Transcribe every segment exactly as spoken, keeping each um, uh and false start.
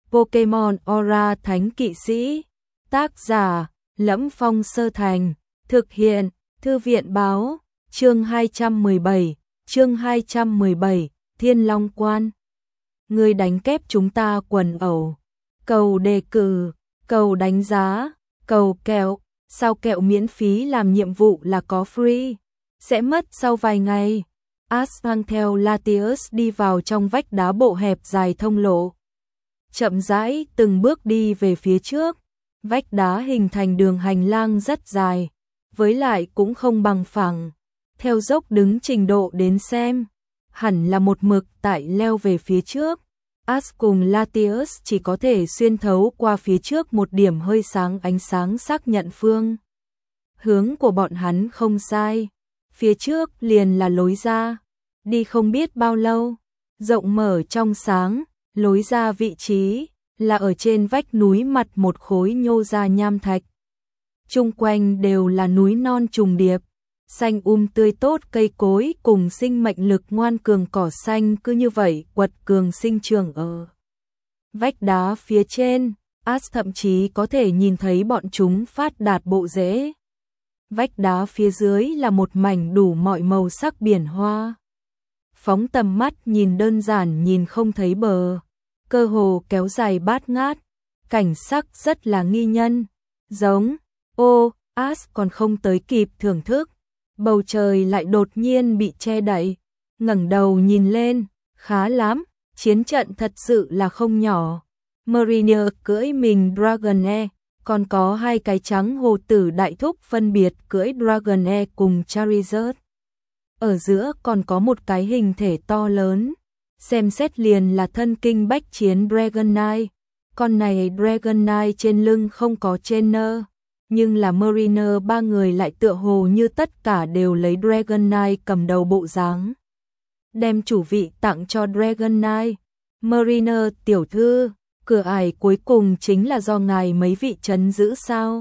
Pokemon Aura Thánh Kỵ Sĩ. Tác giả: Lẫm Phong Sơ Thành. Thực hiện: Thư viện báo. Chương hai trăm mười bảy. Chương hai trăm mười bảy. Thiên Long Quan. Người đánh kép chúng ta quần ẩu. Cầu đề cử, cầu đánh giá, cầu kẹo. Sao kẹo miễn phí làm nhiệm vụ là có free? Sẽ mất sau vài ngày. Ash mang theo Latios đi vào trong vách đá bộ hẹp dài thông lộ. Chậm rãi từng bước đi về phía trước. Vách đá hình thành đường hành lang rất dài, với lại cũng không bằng phẳng. Theo dốc đứng trình độ đến xem, hẳn là một mực tại leo về phía trước. Ash cùng Latios chỉ có thể xuyên thấu qua phía trước một điểm hơi sáng ánh sáng xác nhận phương hướng của bọn hắn không sai. Phía trước liền là lối ra. Đi không biết bao lâu, rộng mở trong sáng, lối ra vị trí là ở trên vách núi mặt một khối nhô ra nham thạch. Chung quanh đều là núi non trùng điệp, xanh um tươi tốt cây cối cùng sinh mệnh lực ngoan cường cỏ xanh cứ như vậy quật cường sinh trưởng ở vách đá phía trên. Ash thậm chí có thể nhìn thấy bọn chúng phát đạt bộ rễ. Vách đá phía dưới là một mảnh đủ mọi màu sắc biển hoa. Phóng tầm mắt nhìn đơn giản nhìn không thấy bờ, cơ hồ kéo dài bát ngát, cảnh sắc rất là nghi nhân, giống. Ô, Ash còn không tới kịp thưởng thức, bầu trời lại đột nhiên bị che đậy. Ngẩng đầu nhìn lên, khá lắm, chiến trận thật sự là không nhỏ. Mariner cưỡi mình Dragonair, còn có hai cái trắng hồ tử đại thúc phân biệt cưỡi Dragonair cùng Charizard. Ở giữa còn có một cái hình thể to lớn, xem xét liền là thân kinh bách chiến Dragonite. Con này Dragonite trên lưng không có trainer, nhưng là Mariner ba người lại tựa hồ như tất cả đều lấy Dragonite cầm đầu bộ dáng. Đem chủ vị tặng cho Dragonite. Mariner tiểu thư, cửa ải cuối cùng chính là do ngài mấy vị trấn giữ sao?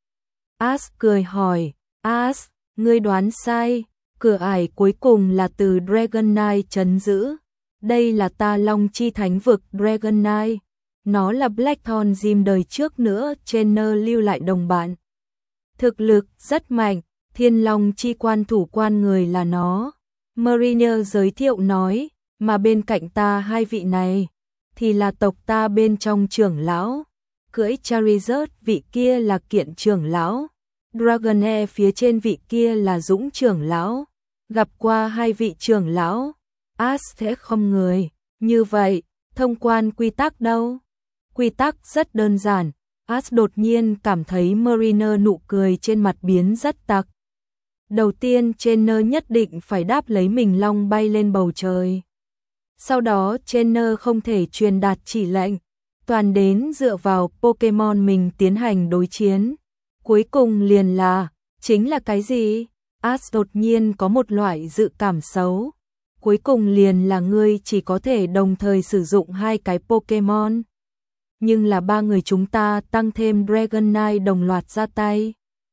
Ash cười hỏi. Ash, ngươi đoán sai, cửa ải cuối cùng là từ Dragonite trấn giữ. Đây là Ta Long Chi Thánh Vực Dragonite. Nó là Blackthorn Gym đời trước nữa trainer lưu lại đồng bạn. Thực lực rất mạnh, Thiên Long Chi Quan thủ quan người là nó. Mariner giới thiệu nói, mà bên cạnh ta hai vị này thì là tộc ta bên trong trưởng lão. Cưỡi Charizard vị kia là Kiện trưởng lão. Dragonair phía trên vị kia là Dũng trưởng lão. Gặp qua hai vị trưởng lão, Ash thế không người. Như vậy, thông quan quy tắc đâu? Quy tắc rất đơn giản. Ash đột nhiên cảm thấy Mariner nụ cười trên mặt biến rất tặc. Đầu tiên trainer nhất định phải đáp lấy mình long bay lên bầu trời. Sau đó trainer không thể truyền đạt chỉ lệnh, toàn đến dựa vào Pokemon mình tiến hành đối chiến. Cuối cùng liền là, chính là cái gì? Ash đột nhiên có một loại dự cảm xấu. Cuối cùng liền là ngươi chỉ có thể đồng thời sử dụng hai cái Pokemon. Nhưng là ba người chúng ta tăng thêm Dragonite đồng loạt ra tay.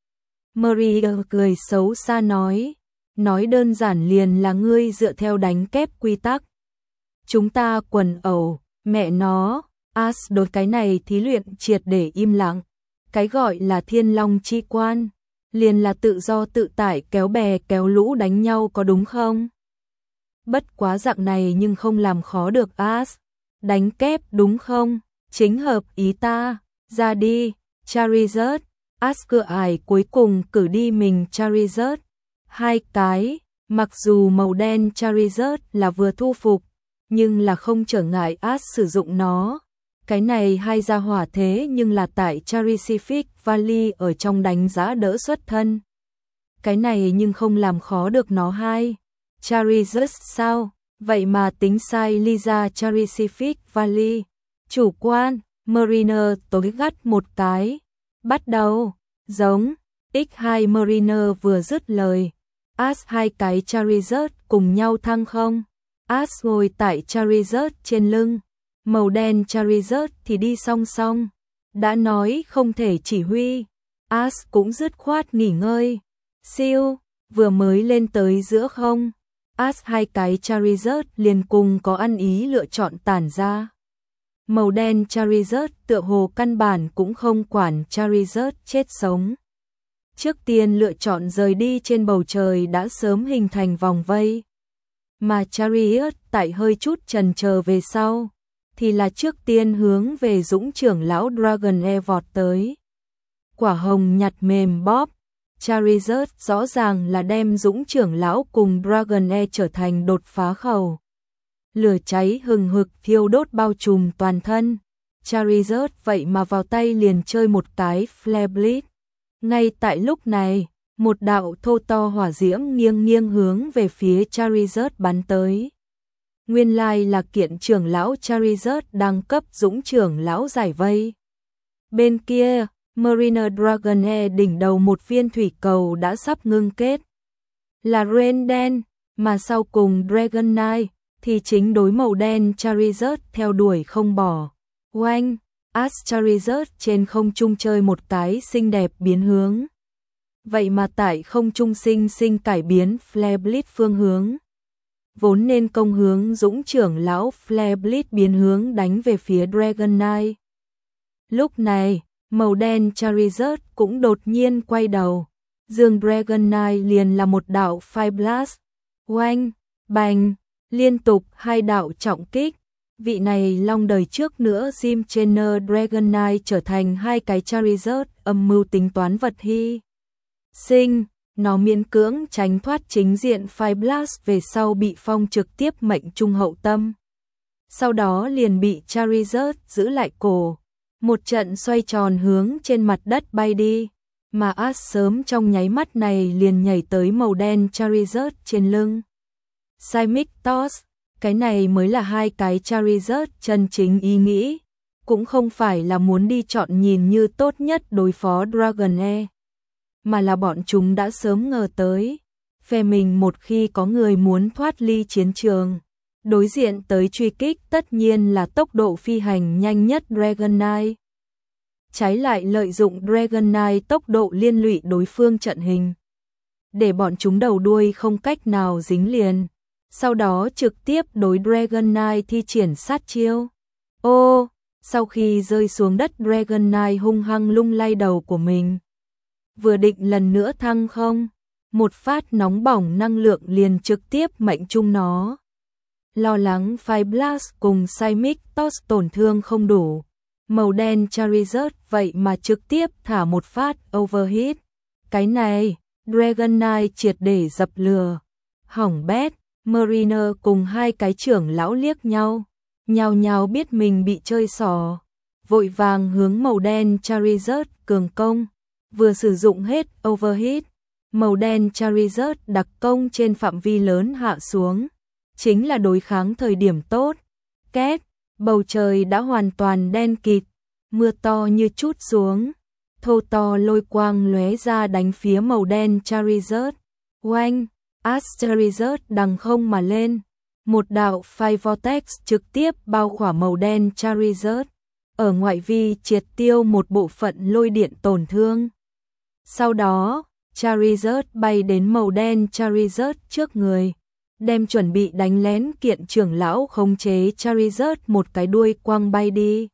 Maria cười xấu xa nói. Nói đơn giản liền là ngươi dựa theo đánh kép quy tắc. Chúng ta quần ẩu, mẹ nó. Ash đối cái này thí luyện triệt để im lặng. Cái gọi là Thiên Long Chi Quan liền là tự do tự tại kéo bè kéo lũ đánh nhau có đúng không? Bất quá dạng này nhưng không làm khó được Ash. Đánh kép đúng không? Chính hợp ý ta. Ra đi, Charizard. Ash cửa ải cuối cùng cử đi mình Charizard. Hai cái, mặc dù màu đen Charizard là vừa thu phục, nhưng là không trở ngại Ash sử dụng nó. Cái này hai gia hỏa thế nhưng là tại Charisific Valley ở trong đánh giá đỡ xuất thân. Cái này nhưng không làm khó được nó hai. Charizard sao? Vậy mà tính sai Lisa Charisific Valley. Chủ quan, Mariner tối gắt một cái. Bắt đầu, giống, ích hai Mariner vừa dứt lời. Ash hai cái Charizard cùng nhau thăng không. Ash ngồi tại Charizard trên lưng. Màu đen Charizard thì đi song song. Đã nói không thể chỉ huy. Ash cũng dứt khoát nghỉ ngơi. Siêu, vừa mới lên tới giữa không. Ash hai cái Charizard liền cùng có ăn ý lựa chọn tản ra. Màu đen Charizard tựa hồ căn bản cũng không quản Charizard chết sống. Trước tiên lựa chọn rời đi trên bầu trời đã sớm hình thành vòng vây. Mà Charizard tại hơi chút chần chờ về sau, thì là trước tiên hướng về Dũng trưởng lão Dragonair vọt tới. Quả hồng nhặt mềm bóp, Charizard rõ ràng là đem Dũng trưởng lão cùng Dragonair trở thành đột phá khẩu. Lửa cháy hừng hực thiêu đốt bao trùm toàn thân. Charizard vậy mà vào tay liền chơi một cái Flare Blitz. Ngay tại lúc này, một đạo thô to hỏa diễm nghiêng nghiêng hướng về phía Charizard bắn tới. Nguyên lai là kiện trưởng lão Charizard đang cấp Dũng trưởng lão giải vây. Bên kia, Mariner Dragonair đỉnh đầu một viên thủy cầu đã sắp ngưng kết. Là Rain đen, mà sau cùng Dragonite thì chính đối màu đen Charizard theo đuổi không bỏ. Oanh, Ash Charizard trên không trung chơi một cái xinh đẹp biến hướng. Vậy mà tại không trung sinh sinh cải biến Flare Blitz phương hướng. Vốn nên công hướng Dũng trưởng lão Flare Blitz biến hướng đánh về phía Dragonite. Lúc này, màu đen Charizard cũng đột nhiên quay đầu. Dương Dragonite liền là một đạo Fire Blast. Oanh, bành, liên tục hai đạo trọng kích. Vị này long đời trước nữa Jim Trainer Dragonite trở thành hai cái Charizard âm mưu tính toán vật hy sinh. Nó miễn cưỡng tránh thoát chính diện Fire Blast về sau bị phong trực tiếp mệnh trung hậu tâm. Sau đó liền bị Charizard giữ lại cổ. Một trận xoay tròn hướng trên mặt đất bay đi. Mà Ash sớm trong nháy mắt này liền nhảy tới màu đen Charizard trên lưng. Seismic Toss, cái này mới là hai cái Charizard chân chính ý nghĩ. Cũng không phải là muốn đi chọn nhìn như tốt nhất đối phó Dragonair. Mà là bọn chúng đã sớm ngờ tới. Phe mình một khi có người muốn thoát ly chiến trường, đối diện tới truy kích tất nhiên là tốc độ phi hành nhanh nhất Dragonite. Trái lại lợi dụng Dragonite tốc độ liên lụy đối phương trận hình. Để bọn chúng đầu đuôi không cách nào dính liền. Sau đó trực tiếp đối Dragonite thi triển sát chiêu. Ô, sau khi rơi xuống đất Dragonite hung hăng lung lay đầu của mình. Vừa định lần nữa thăng không, một phát nóng bỏng năng lượng liền trực tiếp mệnh trung nó. Lo lắng Fire Blast cùng Seismic Toss tổn thương không đủ. Màu đen Charizard vậy mà trực tiếp thả một phát overheat. Cái này, Dragonite triệt để dập lừa. Hỏng bét, Mariner cùng hai cái trưởng lão liếc nhau. Nhao nhao biết mình bị chơi xỏ. Vội vàng hướng màu đen Charizard cường công. Vừa sử dụng hết overheat, màu đen Charizard đặc công trên phạm vi lớn hạ xuống. Chính là đối kháng thời điểm tốt. Két, bầu trời đã hoàn toàn đen kịt, mưa to như chút xuống. Thô to lôi quang lóe ra đánh phía màu đen Charizard. Oanh, Ash Charizard đằng không mà lên. Một đạo Fire Vortex trực tiếp bao khỏa màu đen Charizard. Ở ngoại vi triệt tiêu một bộ phận lôi điện tổn thương. Sau đó, Charizard bay đến màu đen Charizard trước người, đem chuẩn bị đánh lén kiện trưởng lão khống chế Charizard một cái đuôi quăng bay đi.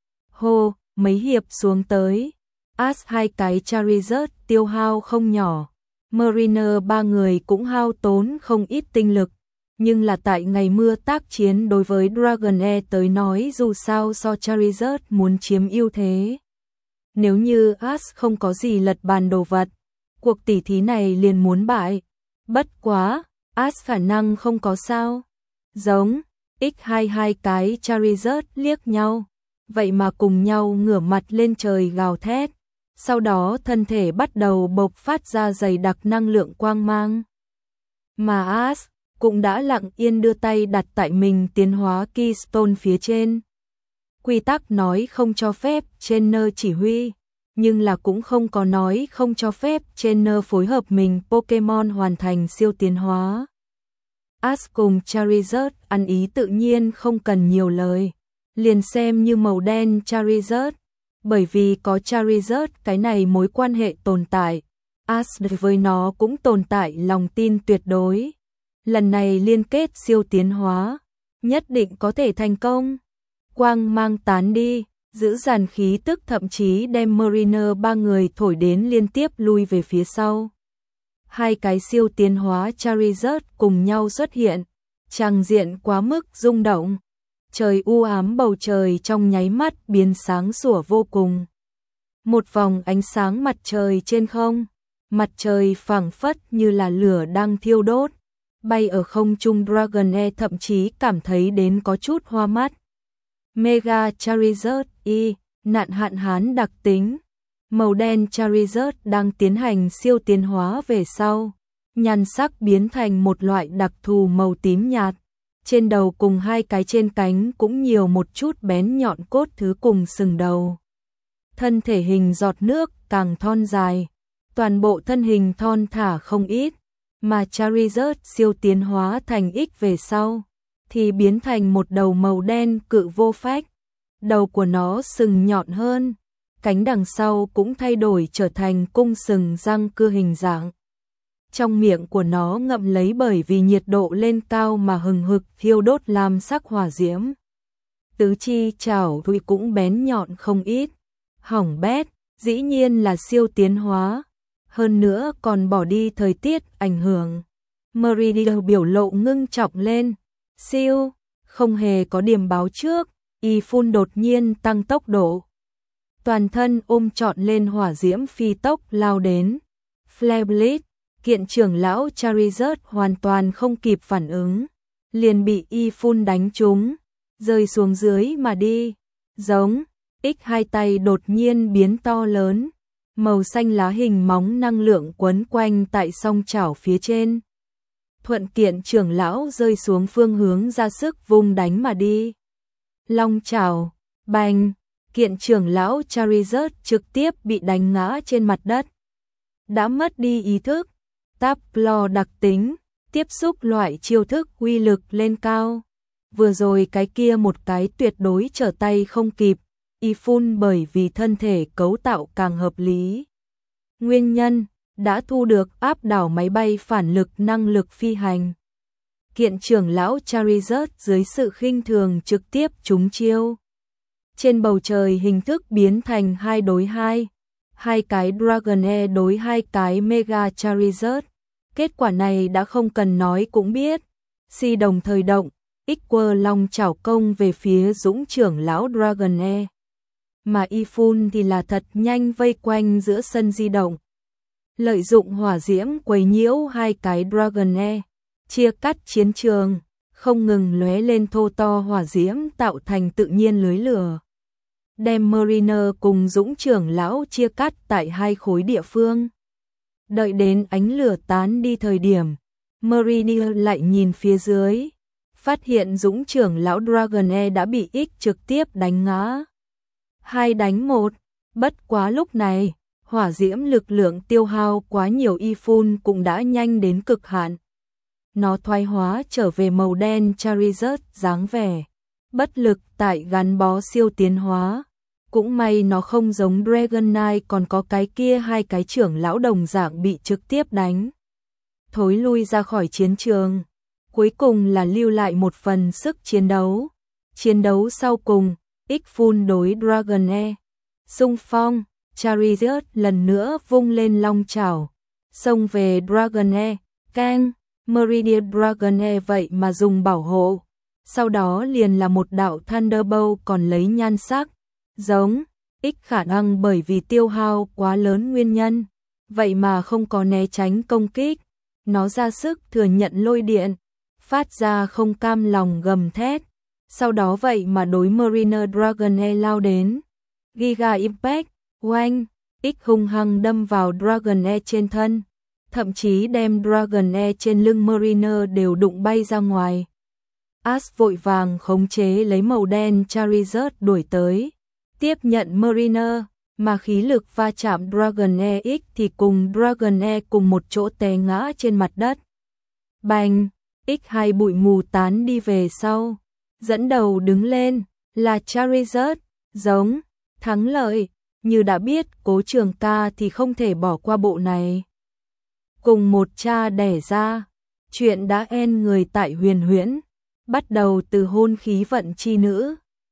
Hô, mấy hiệp xuống tới, Ash hai cái Charizard tiêu hao không nhỏ, Mariner ba người cũng hao tốn không ít tinh lực, nhưng là tại ngày mưa tác chiến đối với Dragonair tới nói dù sao so Charizard muốn chiếm ưu thế. Nếu như Ash không có gì lật bàn đồ vật, cuộc tỉ thí này liền muốn bại. Bất quá, Ash khả năng không có sao. Giống, x hai hai cái Charizard liếc nhau, vậy mà cùng nhau ngửa mặt lên trời gào thét. Sau đó thân thể bắt đầu bộc phát ra dày đặc năng lượng quang mang. Mà Ash cũng đã lặng yên đưa tay đặt tại mình tiến hóa Keystone phía trên. Quy tắc nói không cho phép trainer chỉ huy, nhưng là cũng không có nói không cho phép trainer phối hợp mình Pokemon hoàn thành siêu tiến hóa. Ash cùng Charizard ăn ý tự nhiên không cần nhiều lời, liền xem như màu đen Charizard, bởi vì có Charizard cái này mối quan hệ tồn tại, Ash với nó cũng tồn tại lòng tin tuyệt đối. Lần này liên kết siêu tiến hóa, nhất định có thể thành công. quang mang tán đi, giữ dàn khí tức thậm chí đem Mariner ba người thổi đến liên tiếp lui về phía sau. Hai cái siêu tiến hóa Charizard cùng nhau xuất hiện, tràng diện quá mức rung động. Trời u ám, bầu trời trong nháy mắt biến sáng sủa vô cùng. Một vòng ánh sáng mặt trời trên không, mặt trời phảng phất như là lửa đang thiêu đốt. Bay ở không trung Dragonair thậm chí cảm thấy đến có chút hoa mắt. Mega Charizard Y, nạn hạn hán đặc tính. Màu đen Charizard đang tiến hành siêu tiến hóa về sau, nhan sắc biến thành một loại đặc thù màu tím nhạt. Trên đầu cùng hai cái trên cánh cũng nhiều một chút bén nhọn cốt thứ cùng sừng đầu. Thân thể hình giọt nước càng thon dài, toàn bộ thân hình thon thả không ít, mà Charizard siêu tiến hóa thành X về sau, thì biến thành một đầu màu đen cự vô phách. Đầu của nó sừng nhọn hơn, cánh đằng sau cũng thay đổi trở thành cung sừng răng cưa hình dạng. Trong miệng của nó ngậm lấy bởi vì nhiệt độ lên cao mà hừng hực thiêu đốt lam sắc hỏa diễm. Tứ chi chảo thùy cũng bén nhọn không ít. Hỏng bét, dĩ nhiên là siêu tiến hóa. Hơn nữa còn bỏ đi thời tiết ảnh hưởng. Meridian biểu lộ ngưng trọng lên. Siêu, không hề có điểm báo trước, y phun đột nhiên tăng tốc độ. Toàn thân ôm trọn lên hỏa diễm phi tốc lao đến. Flare Blade, kiện trưởng lão Charizard hoàn toàn không kịp phản ứng, liền bị y phun đánh trúng, rơi xuống dưới mà đi. Giống, X hai tay đột nhiên biến to lớn, màu xanh lá hình móng năng lượng quấn quanh tại song chảo phía trên. Thuận kiện trưởng lão rơi xuống phương hướng ra sức vung đánh mà đi. Long chảo, bành, kiện trưởng lão Charizard trực tiếp bị đánh ngã trên mặt đất. Đã mất đi ý thức, Táp Lo đặc tính, tiếp xúc loại chiêu thức uy lực lên cao. Vừa rồi cái kia một cái tuyệt đối trở tay không kịp, y phun bởi vì thân thể cấu tạo càng hợp lý. Nguyên nhân, đã thu được áp đảo máy bay phản lực năng lực phi hành. Kiện trưởng lão Charizard dưới sự khinh thường trực tiếp trúng chiêu. Trên bầu trời hình thức biến thành hai đối hai, hai cái Dragonair đối hai cái Mega Charizard. Kết quả này đã không cần nói cũng biết. Si đồng thời động, X-Quơ long chảo công về phía dũng trưởng lão Dragonair. Mà y phun thì là thật nhanh vây quanh giữa sân di động. Lợi dụng hỏa diễm quấy nhiễu hai cái Dragonair, chia cắt chiến trường, không ngừng lóe lên thô to hỏa diễm tạo thành tự nhiên lưới lửa. Đem Mariner cùng dũng trưởng lão chia cắt tại hai khối địa phương. Đợi đến ánh lửa tán đi thời điểm, Meridian lại nhìn phía dưới, phát hiện dũng trưởng lão Dragonair đã bị X trực tiếp đánh ngã. Hai đánh một, bất quá lúc này, hỏa diễm lực lượng tiêu hao quá nhiều, y phun cũng đã nhanh đến cực hạn. Nó thoái hóa trở về màu đen Charizard dáng vẻ, bất lực tại gắn bó siêu tiến hóa. Cũng may nó không giống Dragonite còn có cái kia hai cái trưởng lão đồng dạng bị trực tiếp đánh. Thối lui ra khỏi chiến trường. Cuối cùng là lưu lại một phần sức chiến đấu. Chiến đấu sau cùng, X-Phun đối Dragonair. Xung phong, Charizard lần nữa vung lên long chảo. Xông về Dragonair, Kang, Meridian Dragonair vậy mà dùng bảo hộ. Sau đó liền là một đạo Thunderbolt còn lấy nhan sắc. Giống, X khả năng bởi vì tiêu hao quá lớn nguyên nhân, vậy mà không có né tránh công kích. Nó ra sức thừa nhận lôi điện, phát ra không cam lòng gầm thét. Sau đó vậy mà đối Mariner Dragonair lao đến. Giga Impact, oanh, X hung hăng đâm vào Dragonair trên thân, thậm chí đem Dragonair trên lưng Mariner đều đụng bay ra ngoài. Ash vội vàng khống chế lấy màu đen Charizard đuổi tới, tiếp nhận Mariner, mà khí lực va chạm Dragonair X thì cùng Dragonair cùng một chỗ té ngã trên mặt đất. Bành, X hai bụi mù tán đi về sau, dẫn đầu đứng lên, là Charizard, giống, thắng lợi, như đã biết Cố Trường Ca thì không thể bỏ qua bộ này. Cùng một cha đẻ ra, chuyện đã en người tại Huyền Huyễn, bắt đầu từ hôn khí vận chi nữ.